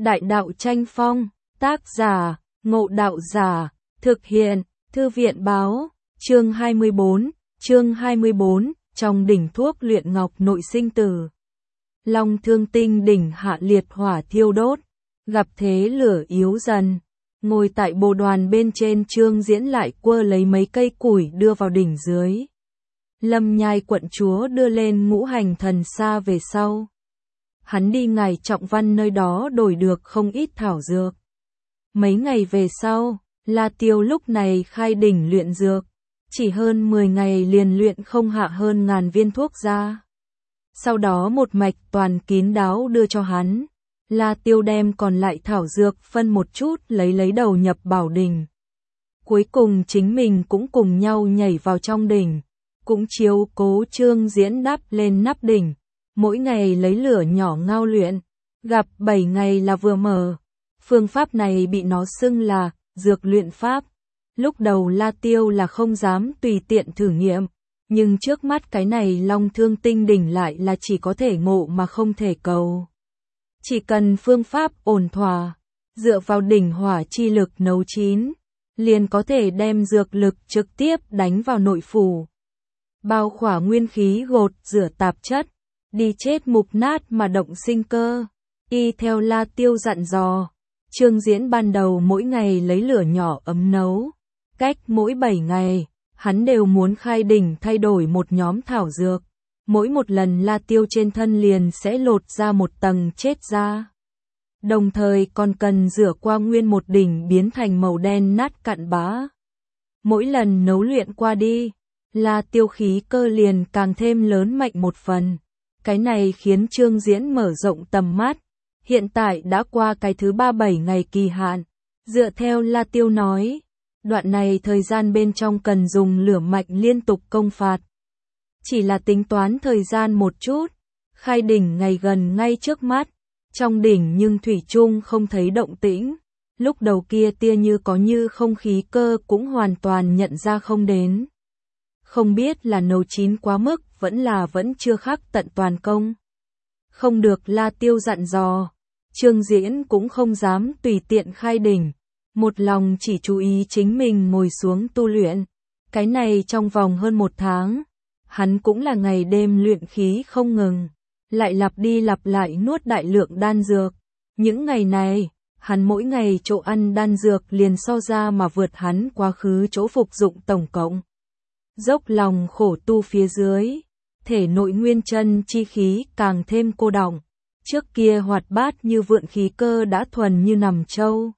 Đại đạo tranh phong, tác giả, Ngộ Đạo Giả, thực hiện, Thư viện báo, chương 24, trong đỉnh thuốc luyện ngọc nội sinh tử. Long Thương Tinh đỉnh hạ liệt hỏa thiêu đốt, gặp thế lửa yếu dần. Ngồi tại bồ đoàn bên trên, Trương Diễn lại quơ lấy mấy cây củi đưa vào đỉnh dưới. Lâm Nhai quận chúa đưa lên Ngũ Hành Thần Sa về sau. Hắn đi Ngài Trọng Văn nơi đó đổi được không ít thảo dược. Mấy ngày về sau, La Tiêu lúc này khai đỉnh luyện dược. Chỉ hơn 10 ngày liền luyện không hạ hơn 1000 viên thuốc ra. Sau đó một mạch toàn kín đáo đưa cho hắn. La Tiêu đem còn lại thảo dược phân một chút lấy đầu nhập bảo đỉnh. Cuối cùng chính mình cũng cùng nhau nhảy vào trong đỉnh. Cũng chiếu cố Trương Diễn đắp lên nắp đỉnh. Mỗi ngày lấy lửa nhỏ ngao luyện. Gặp 7 ngày là vừa mở. Phương pháp này bị nó xưng là dược luyện pháp. Lúc đầu La Tiêu là không dám tùy tiện thử nghiệm. Nhưng trước mắt cái này Long Thương Tinh đỉnh lại là chỉ có thể ngộ mà không thể cầu. Chỉ cần phương pháp ổn thỏa, dựa vào đỉnh hỏa chi lực nấu chín, liền có thể đem dược lực trực tiếp đánh vào nội phủ. Bao khỏa nguyên khí, gột rửa tạp chất, đi chết mục nát mà động sinh cơ. Y theo La Tiêu dặn dò, Trương Diễn ban đầu mỗi ngày lấy lửa nhỏ ấm nấu. Cách mỗi 7 ngày, hắn đều muốn khai đỉnh thay đổi một nhóm thảo dược. Mỗi một lần La Tiêu trên thân liền sẽ lột ra một tầng chết ra. Đồng thời còn cần rửa qua nguyên một đỉnh biến thành màu đen nát cặn bã. Mỗi lần nấu luyện qua đi, La Tiêu khí cơ liền càng thêm lớn mạnh một phần. Cái này khiến Trương Diễn mở rộng tầm mắt. Hiện tại đã qua cái thứ 37 ngày kỳ hạn. Dựa theo La Tiêu nói, đoạn này thời gian bên trong cần dùng lửa mạnh liên tục công phạt. Chỉ là tính toán thời gian một chút, khai đỉnh ngày gần ngay trước mắt, trong đỉnh nhưng thủy chung không thấy động tĩnh. Lúc đầu kia tia như có như không khí cơ cũng hoàn toàn nhận ra không đến. Không biết là nấu chín quá mức vẫn chưa khắc tận toàn công. Không được La Tiêu dặn dò, Trương Diễn cũng không dám tùy tiện khai đỉnh. Một lòng chỉ chú ý chính mình ngồi xuống tu luyện. Cái này trong vòng hơn 1 tháng, hắn cũng là ngày đêm luyện khí không ngừng, lại lặp đi lặp lại nuốt đại lượng đan dược. Những ngày này, hắn mỗi ngày chỗ ăn đan dược liền so ra mà vượt hắn quá khứ chỗ phục dụng tổng cộng. Dốc lòng khổ tu phía dưới, thể nội nguyên chân chi khí càng thêm cô đọng. Trước kia hoạt bát như vượn khí cơ đã thuần như nằm trâu.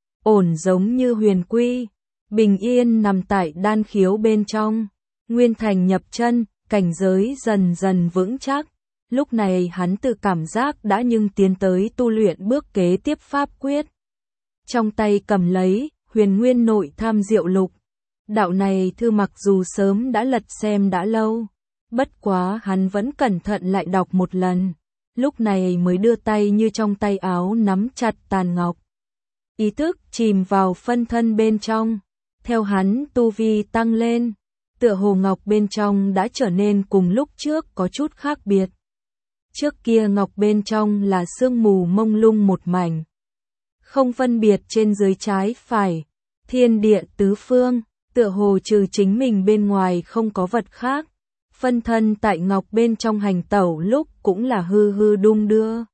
Ổn giống như huyền quy, bình yên nằm tại đan khiếu bên trong. Nguyên thành nhập chân, cảnh giới dần dần vững chắc. Lúc này hắn tự cảm giác đã nhưng tiến tới tu luyện bước kế tiếp pháp quyết. Trong tay cầm lấy Huyền Nguyên Nội Tham Diệu Lục. Đạo này thư mặc dù sớm đã lật xem đã lâu, bất quá hắn vẫn cẩn thận lại đọc một lần. Lúc này mới đưa tay như trong tay áo nắm chặt tàn ngọc. Ý thức chìm vào phân thân bên trong. Theo hắn tu vi tăng lên, tựa hồ ngọc bên trong đã trở nên cùng lúc trước có chút khác biệt. Trước kia ngọc bên trong là sương mù mông lung một mảnh, không phân biệt trên dưới trái phải, thiên địa tứ phương, tựa hồ trừ chính mình bên ngoài không có vật khác. Phân thân tại ngọc bên trong hành tẩu lúc cũng là hư hư đung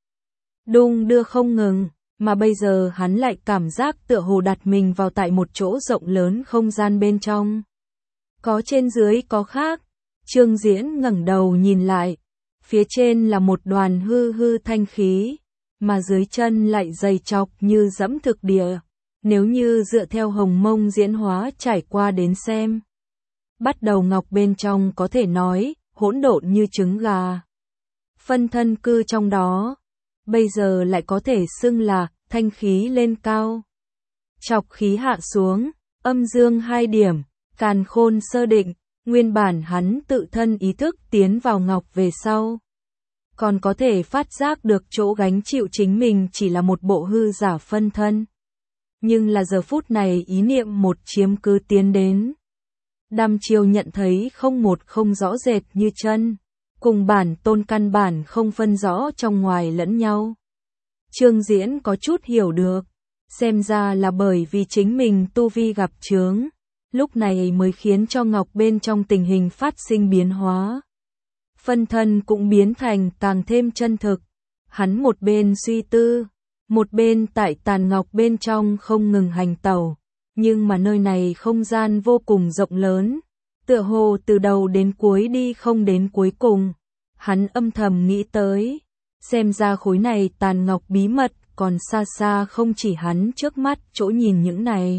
đưa không ngừng. Mà bây giờ hắn lại cảm giác tựa hồ đặt mình vào tại một chỗ rộng lớn không gian bên trong. Có trên dưới có khác. Trương Diễn ngẩng đầu nhìn lại. Phía trên là một đoàn hư hư thanh khí, mà dưới chân lại dày chọc như dẫm thực địa. Nếu như dựa theo hồng mông diễn hóa trải qua đến xem, bắt đầu ngọc bên trong có thể nói hỗn độn như trứng gà. Phân thân cư trong đó, bây giờ lại có thể xưng là thanh khí lên cao, chọc khí hạ xuống, âm dương 2 điểm, càn khôn sơ định. Nguyên bản hắn tự thân ý thức tiến vào ngọc về sau, còn có thể phát giác được chỗ gánh chịu chính mình chỉ là một bộ hư giả phân thân. Nhưng là giờ phút này ý niệm một chiếm cứ tiến đến. Đăm chiêu nhận thấy không rõ rệt như chân, cùng bản tôn căn bản không phân rõ trong ngoài lẫn nhau. Trương Diễn có chút hiểu được, xem ra là bởi vì chính mình tu vi gặp chướng, lúc này mới khiến cho ngọc bên trong tình hình phát sinh biến hóa. Phân thân cũng biến thành càng thêm chân thực. Hắn một bên suy tư, một bên tại tàn ngọc bên trong không ngừng hành tẩu, nhưng mà nơi này không gian vô cùng rộng lớn, tựa hồ từ đầu đến cuối đi không đến cuối cùng. Hắn âm thầm nghĩ tới, xem ra khối này tàn ngọc bí mật còn xa xa không chỉ hắn trước mắt chỗ nhìn những này.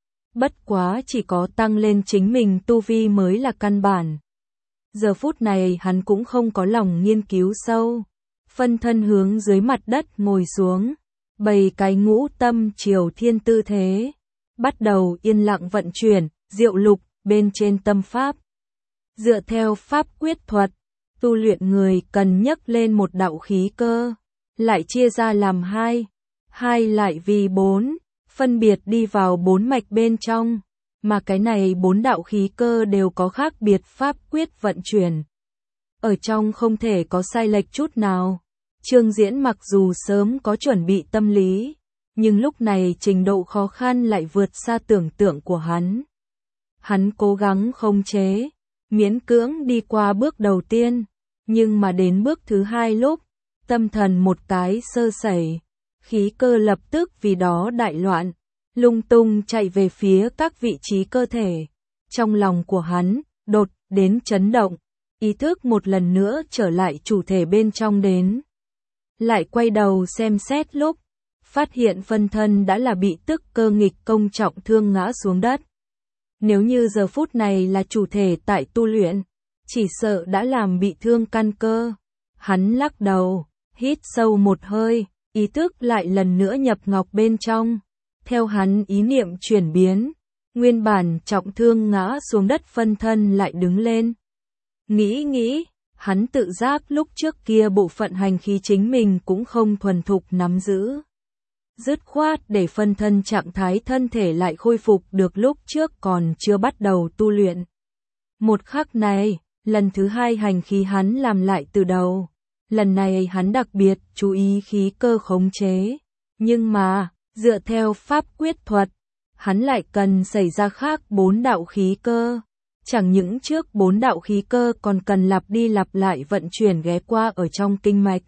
Bất quá chỉ có tăng lên chính mình tu vi mới là căn bản. Giờ phút này hắn cũng không có lòng nghiên cứu sâu. Phân thân hướng dưới mặt đất ngồi xuống, bày cái ngũ tâm triều thiên tư thế. Bắt đầu yên lặng vận chuyển, diệu lục, bên trên tâm pháp. Dựa theo pháp quyết thuật, tu luyện người cần nhấc lên một đạo khí cơ, lại chia ra làm hai lại vì 4, phân biệt đi vào 4 mạch bên trong, mà cái này 4 đạo khí cơ đều có khác biệt pháp quyết vận chuyển. Ở trong không thể có sai lệch chút nào. Trương Diễn mặc dù sớm có chuẩn bị tâm lý, nhưng lúc này trình độ khó khăn lại vượt xa tưởng tượng của hắn. Hắn cố gắng khống chế, miễn cưỡng đi qua bước đầu tiên, nhưng mà đến bước thứ 2 lúc, tâm thần một cái sơ sẩy, khí cơ lập tức vì đó đại loạn, lung tung chạy về phía các vị trí cơ thể. Trong lòng của hắn, đột đến chấn động, ý thức một lần nữa trở lại chủ thể bên trong đến. Lại quay đầu xem xét lúc, phát hiện phân thân đã là bị tức cơ nghịch công trọng thương ngã xuống đất. Nếu như giờ phút này là chủ thể tại tu luyện, chỉ sợ đã làm bị thương căn cơ. Hắn lắc đầu, hít sâu một hơi, ý thức lại lần nữa nhập ngọc bên trong. Theo hắn ý niệm chuyển biến, nguyên bản trọng thương ngã xuống đất phân thân lại đứng lên. Nghĩ, hắn tự giác lúc trước kia bộ phận hành khí chính mình cũng không thuần thục nắm giữ. Dứt khoát để phân thân trạng thái thân thể lại khôi phục được lúc trước còn chưa bắt đầu tu luyện. Một khắc này, lần thứ 2 hành khí hắn làm lại từ đầu. Lần này hắn đặc biệt chú ý khí cơ khống chế. Nhưng mà, dựa theo pháp quyết thuật, hắn lại cần xảy ra khác 4 đạo khí cơ. Chẳng những trước 4 đạo khí cơ còn cần lặp đi lặp lại vận chuyển ghé qua ở trong kinh mạch.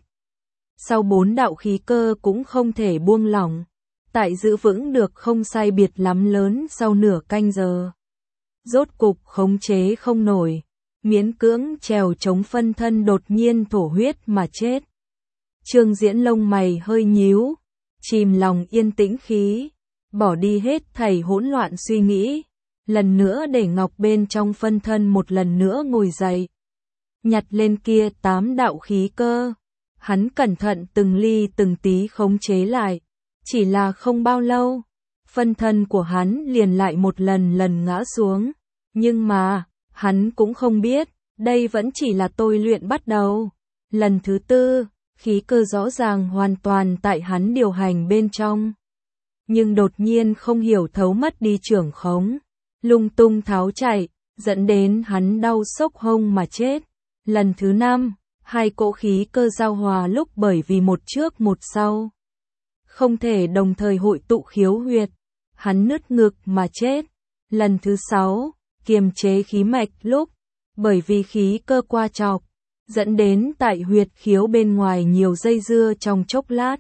Sau 4 đạo khí cơ cũng không thể buông lỏng. Tại giữ vững được không sai biệt lắm lớn sau nửa canh giờ. Rốt cục khống chế không nổi. Miễn cưỡng trèo chống phân thân đột nhiên thổ huyết mà chết. Trương Diễn lông mày hơi nhíu. Chìm lòng yên tĩnh khí. Bỏ đi hết thảy hỗn loạn suy nghĩ. Lần nữa để ngọc bên trong phân thân một lần nữa ngồi dậy. Nhặt lên kia 8 đạo khí cơ. Hắn cẩn thận từng ly từng tí khống chế lại. Chỉ là không bao lâu, phân thân của hắn liền lại một lần ngã xuống. Nhưng mà, hắn cũng không biết, đây vẫn chỉ là tôi luyện bắt đầu. Lần thứ 4, khí cơ rõ ràng hoàn toàn tại hắn điều hành bên trong. Nhưng đột nhiên không hiểu thấu mất đi trưởng khống. Lung tung tháo chạy, dẫn đến hắn đau sốc hông mà chết. Lần thứ 5, 2 cỗ khí cơ giao hòa lúc bởi vì một trước một sau. Không thể đồng thời hội tụ khiếu huyệt. Hắn nứt ngực mà chết. Lần thứ 6, kiềm chế khí mạch lúc, bởi vì khí cơ qua chọc, dẫn đến tại huyệt khiếu bên ngoài nhiều dây dưa trong chốc lát.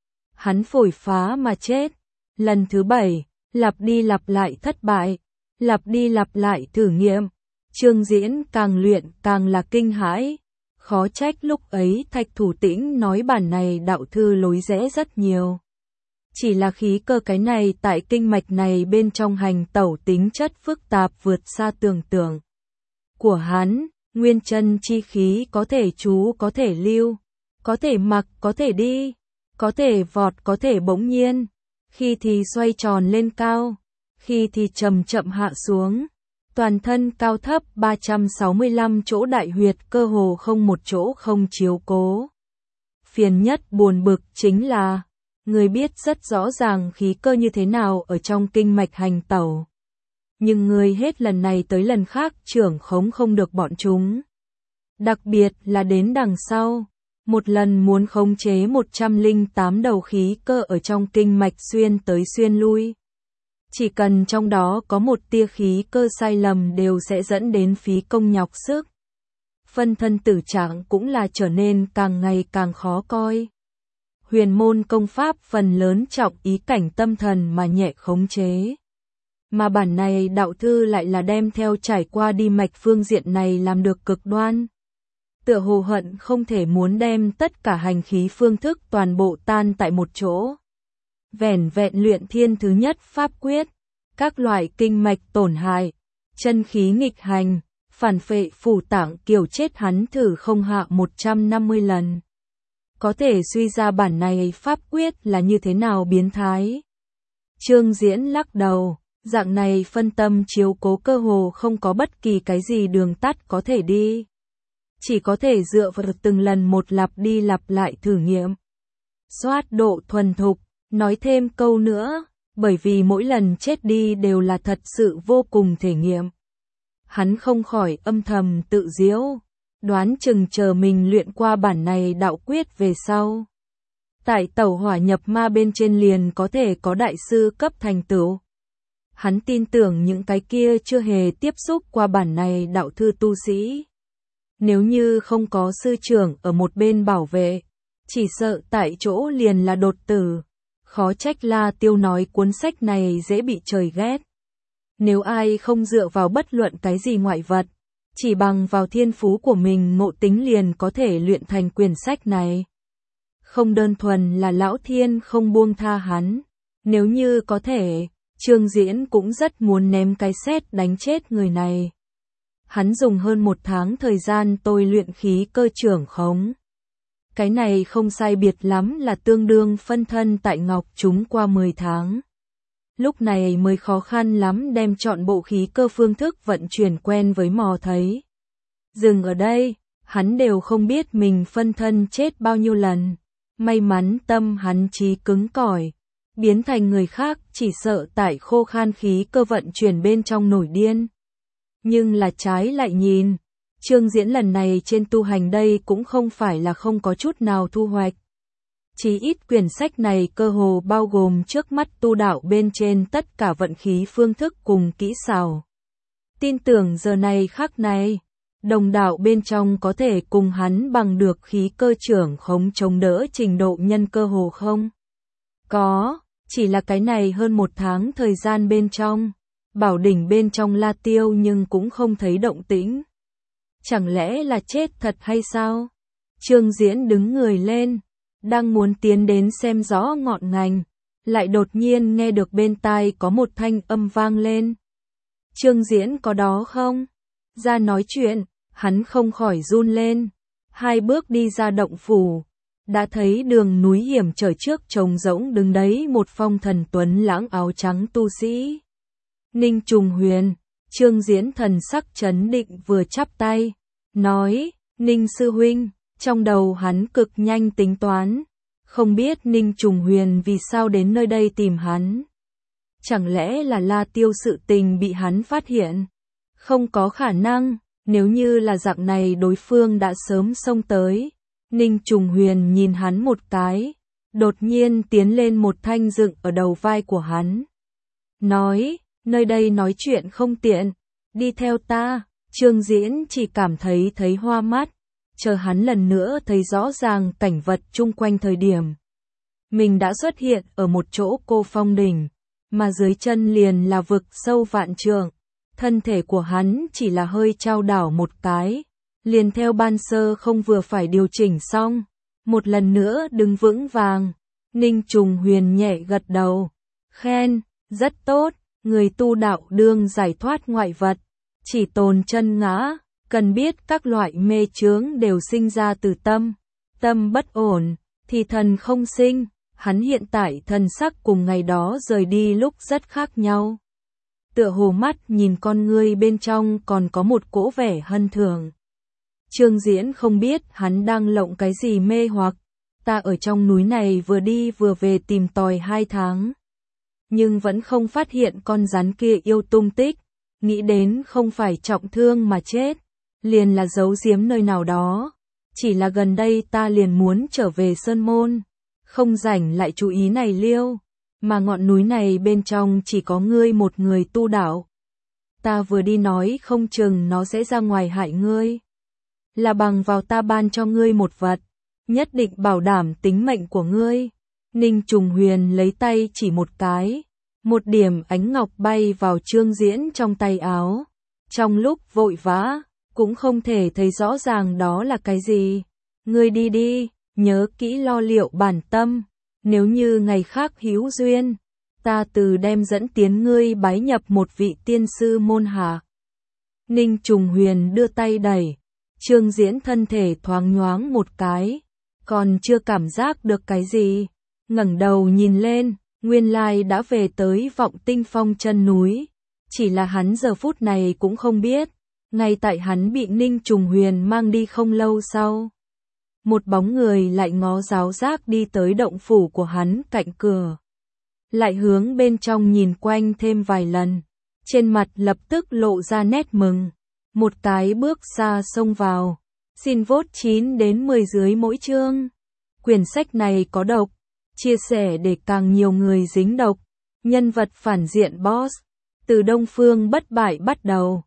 Hắn phổi phá mà chết. Lần thứ 7, lặp đi lặp lại thất bại. Lặp đi lặp lại thử nghiệm. Trương Diễn càng luyện càng là kinh hãi. Khó trách lúc ấy Thạch Thủ Tĩnh nói bản này đạo thư lối rẽ rất nhiều. Chỉ là khí cơ cái này tại kinh mạch này bên trong hành tẩu tính chất phức tạp vượt xa tưởng tượng của hắn. Nguyên chân chi khí có thể trú có thể lưu, có thể mặc có thể đi, có thể vọt có thể bỗng nhiên, khi thì xoay tròn lên cao, khi thì chậm chậm hạ xuống. Toàn thân cao thấp 365 chỗ đại huyệt cơ hồ không một chỗ không chiếu cố. Phiền nhất buồn bực chính là, người biết rất rõ ràng khí cơ như thế nào ở trong kinh mạch hành tẩu. Nhưng người hết lần này tới lần khác trưởng khống không được bọn chúng. Đặc biệt là đến đằng sau, một lần muốn khống chế 108 đầu khí cơ ở trong kinh mạch xuyên tới xuyên lui. Chỉ cần trong đó có một tia khí cơ sai lầm đều sẽ dẫn đến phí công nhọc sức. Phân thân tử trạng cũng là trở nên càng ngày càng khó coi. Huyền môn công pháp phần lớn trọng ý cảnh tâm thần mà nhẹ khống chế. Mà bản này đạo thư lại là đem theo trải qua đi mạch phương diện này làm được cực đoan. Tựa hồ hận không thể muốn đem tất cả hành khí phương thức toàn bộ tan tại một chỗ. Vẻn vẹn luyện thiên thứ nhất pháp quyết, các loại kinh mạch tổn hại, chân khí nghịch hành, phản phệ phủ tạng kiểu chết hắn thử không hạ 150 lần. Có thể suy ra bản này pháp quyết là như thế nào biến thái. Trương Diễn lắc đầu, dạng này phân tâm chiếu cố cơ hồ không có bất kỳ cái gì đường tắt có thể đi. Chỉ có thể dựa vào từng lần một lặp đi lặp lại thử nghiệm. Soát độ thuần thục, nói thêm câu nữa, bởi vì mỗi lần chết đi đều là thật sự vô cùng thể nghiệm. Hắn không khỏi âm thầm tự giễu, đoán chừng chờ mình luyện qua bản này đạo quyết về sau. Tại tẩu hỏa nhập ma bên trên liền có thể có đại sư cấp thành tựu. Hắn tin tưởng những cái kia chưa hề tiếp xúc qua bản này đạo thư tu sĩ. Nếu như không có sư trưởng ở một bên bảo vệ, chỉ sợ tại chỗ liền là đột tử. Khó trách La Tiêu nói cuốn sách này dễ bị trời ghét. Nếu ai không dựa vào bất luận cái gì ngoại vật, chỉ bằng vào thiên phú của mình ngộ tính liền có thể luyện thành quyển sách này. Không đơn thuần là Lão Thiên không buông tha hắn, nếu như có thể, Trương Diễn cũng rất muốn ném cái sét đánh chết người này. Hắn dùng hơn 1 tháng thời gian tôi luyện khí cơ trưởng khống. Cái này không sai biệt lắm là tương đương phân thân tại Ngọc chúng qua 10 tháng. Lúc này mới khó khăn lắm đem chọn bộ khí cơ phương thức vận chuyển quen với mò thấy. Dừng ở đây, hắn đều không biết mình phân thân chết bao nhiêu lần. May mắn tâm hắn trí cứng cỏi, biến thành người khác chỉ sợ tại khô khan khí cơ vận chuyển bên trong nổi điên. Nhưng là trái lại nhìn, Trương Diễn lần này trên tu hành đây cũng không phải là không có chút nào thu hoạch. Chỉ ít quyển sách này cơ hồ bao gồm trước mắt tu đạo bên trên tất cả vận khí phương thức cùng kỹ xảo. Tin tưởng giờ này khắc này, đồng đạo bên trong có thể cùng hắn bằng được khí cơ trưởng khống chống đỡ trình độ nhân cơ hồ không? Có, chỉ là cái này hơn 1 tháng thời gian bên trong, bảo đỉnh bên trong La Tiêu nhưng cũng không thấy động tĩnh. Chẳng lẽ là chết thật hay sao? Trương Diễn đứng người lên, đang muốn tiến đến xem rõ ngọn ngành, lại đột nhiên nghe được bên tai có một thanh âm vang lên. Trương Diễn có đó không? Ra nói chuyện, hắn không khỏi run lên. 2 bước đi ra động phủ, đã thấy đường núi hiểm trở trước trống rỗng đứng đấy một phong thần tuấn lãng áo trắng tu sĩ. Ninh Trùng Huyền, Trương Diễn thần sắc trấn định vừa chắp tay, nói, Ninh sư huynh, trong đầu hắn cực nhanh tính toán, không biết Ninh Trùng Huyền vì sao đến nơi đây tìm hắn. Chẳng lẽ là La Tiêu sự tình bị hắn phát hiện? Không có khả năng, nếu như là dạng này đối phương đã sớm xông tới. Ninh Trùng Huyền nhìn hắn một cái, đột nhiên tiến lên một thanh dựng ở đầu vai của hắn. Nói, nơi đây nói chuyện không tiện, đi theo ta. Trương Diễn chỉ cảm thấy hoa mắt, chờ hắn lần nữa thấy rõ ràng cảnh vật chung quanh thời điểm. Mình đã xuất hiện ở một chỗ cô phong đỉnh, mà dưới chân liền là vực sâu vạn trượng. Thân thể của hắn chỉ là hơi chao đảo một cái, liền theo ban sơ không vừa phải điều chỉnh xong, một lần nữa đứng vững vàng. Ninh Trùng Huyền nhẹ gật đầu, khen, rất tốt, người tu đạo đương giải thoát ngoại vật, chỉ tồn chân ngã, cần biết các loại mê chướng đều sinh ra từ tâm, tâm bất ổn, thì thần không sinh. Hắn hiện tại thần sắc cùng ngày đó rời đi lúc rất khác nhau. Tựa hồ mắt nhìn con ngươi bên trong còn có một cỗ vẻ hân thường. Trương Diễn không biết hắn đang lộng cái gì mê hoặc. Ta ở trong núi này vừa đi vừa về tìm tòi 2 tháng. Nhưng vẫn không phát hiện con rắn kia yêu tung tích. Nghĩ đến không phải trọng thương mà chết, liền là giấu giếm nơi nào đó. Chỉ là gần đây ta liền muốn trở về Sơn Môn, không rảnh lại chú ý này liêu, mà ngọn núi này bên trong chỉ có ngươi một người tu đạo. Ta vừa đi nói không chừng nó sẽ ra ngoài hại ngươi. Là bằng vào ta ban cho ngươi một vật, nhất định bảo đảm tính mệnh của ngươi. Ninh Trùng Huyền lấy tay chỉ một cái, một điểm ánh ngọc bay vào Trương Diễn trong tay áo. Trong lúc vội vã, cũng không thể thấy rõ ràng đó là cái gì. Ngươi đi đi, nhớ kỹ lo liệu bản tâm, nếu như ngày khác hữu duyên, ta từ đem dẫn tiến ngươi bái nhập một vị tiên sư môn hạ. Ninh Trùng Huyền đưa tay đẩy, Trương Diễn thân thể thoáng nhoáng một cái, còn chưa cảm giác được cái gì, ngẩng đầu nhìn lên, nguyên lai đã về tới Vọng Tinh Phong chân núi, chỉ là hắn giờ phút này cũng không biết, ngay tại hắn bị Ninh Trùng Huyền mang đi không lâu sau, một bóng người lại ngó giáo giác đi tới động phủ của hắn cạnh cửa, lại hướng bên trong nhìn quanh thêm vài lần, trên mặt lập tức lộ ra nét mừng, một cái bước xa xông vào, xin vote 9 đến 10 dưới mỗi chương. Quyển sách này có độc, chia sẻ để càng nhiều người dính độc, nhân vật phản diện boss, từ Đông Phương Bất Bại bắt đầu.